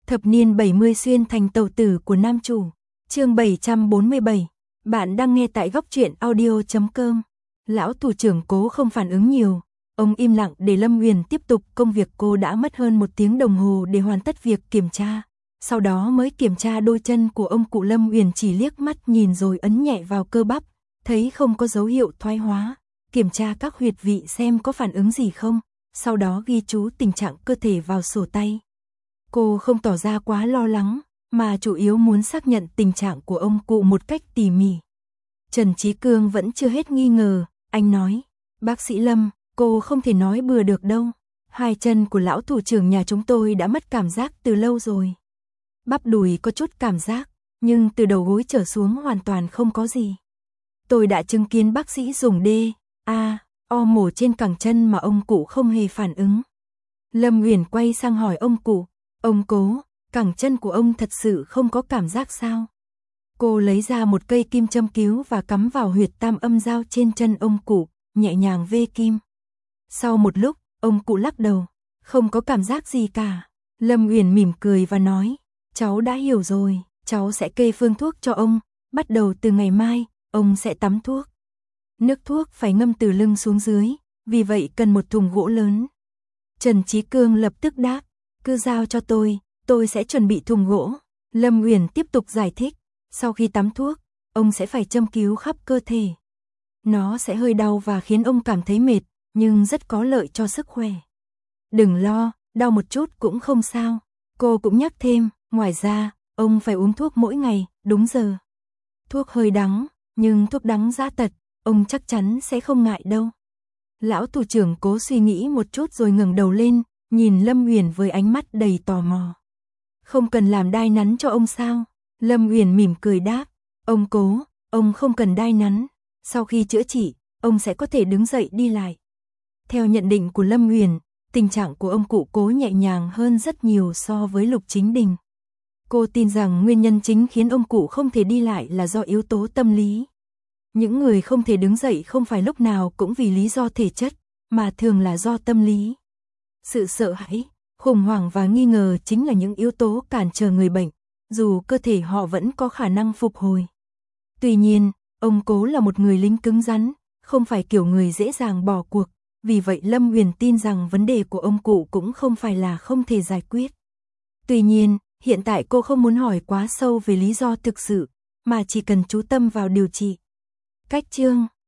Thập niên 70 xuyên thành tàu tử của nam chủ. Chương 747. Bạn đang nghe tại góc truyện audio.com. Lão thủ trưởng Cố không phản ứng nhiều. Ông im lặng để Lâm Huyền tiếp tục công việc. Cô đã mất hơn 1 tiếng đồng hồ để hoàn tất việc kiểm tra. Sau đó mới kiểm tra đôi chân của ông cụ. Lâm Huyền chỉ liếc mắt nhìn rồi ấn nhẹ vào cơ bắp. Thấy không có dấu hiệu thoái hóa. Kiểm tra các huyệt vị xem có phản ứng gì không. Sau đó ghi chú tình trạng cơ thể vào sổ tay. Cô không tỏ ra quá lo lắng, mà chủ yếu muốn xác nhận tình trạng của ông cụ một cách tỉ mỉ. Trần Chí Cương vẫn chưa hết nghi ngờ, anh nói, bác sĩ Lâm, cô không thể nói bừa được đâu. 2 chân của lão thủ trưởng nhà chúng tôi đã mất cảm giác từ lâu rồi. Bắp đùi có chút cảm giác, nhưng từ đầu gối trở xuống hoàn toàn không có gì. Tôi đã chứng kiến bác sĩ dùng DA-O mổ trên cẳng chân mà ông cụ không hề phản ứng. Lâm Huyền quay sang hỏi ông cụ, ông Cố, cẳng chân của ông thật sự không có cảm giác sao? Cô lấy ra một cây kim châm cứu và cắm vào huyệt tam âm giao trên chân ông cụ, nhẹ nhàng vê kim. Sau một lúc, ông cụ lắc đầu, không có cảm giác gì cả. Lâm Huyền mỉm cười và nói, cháu đã hiểu rồi, cháu sẽ kê phương thuốc cho ông, bắt đầu từ ngày mai, ông sẽ tắm thuốc. Nước thuốc phải ngâm từ lưng xuống dưới, vì vậy cần một thùng gỗ lớn. Trần Chí Cương lập tức đáp, cứ giao cho tôi sẽ chuẩn bị thùng gỗ. Lâm Huyền tiếp tục giải thích, sau khi tắm thuốc, ông sẽ phải châm cứu khắp cơ thể. Nó sẽ hơi đau và khiến ông cảm thấy mệt, nhưng rất có lợi cho sức khỏe. Đừng lo, đau một chút cũng không sao. Cô cũng nhắc thêm, ngoài ra, ông phải uống thuốc mỗi ngày, đúng giờ. Thuốc hơi đắng, nhưng thuốc đắng dã tật, ông chắc chắn sẽ không ngại đâu. Lão thủ trưởng Cố suy nghĩ một chút rồi ngẩng đầu lên, nhìn Lâm Huyền với ánh mắt đầy tò mò. Không cần làm đai nắn cho ông sao? Lâm Huyền mỉm cười đáp, ông Cố, ông không cần đai nắn. Sau khi chữa trị, ông sẽ có thể đứng dậy đi lại. Theo nhận định của Lâm Huyền, tình trạng của ông cụ Cố nhẹ nhàng hơn rất nhiều so với Lục Chính Đình. Cô tin rằng nguyên nhân chính khiến ông cụ không thể đi lại là do yếu tố tâm lý. Những người không thể đứng dậy không phải lúc nào cũng vì lý do thể chất, mà thường là do tâm lý. Sự sợ hãi, khủng hoảng và nghi ngờ chính là những yếu tố cản trở người bệnh, dù cơ thể họ vẫn có khả năng phục hồi. Tuy nhiên, ông Cố là một người lính cứng rắn, không phải kiểu người dễ dàng bỏ cuộc, vì vậy Lâm Huyền tin rằng vấn đề của ông cụ cũng không phải là không thể giải quyết. Tuy nhiên, hiện tại cô không muốn hỏi quá sâu về lý do thực sự, mà chỉ cần chú tâm vào điều trị. Cách chương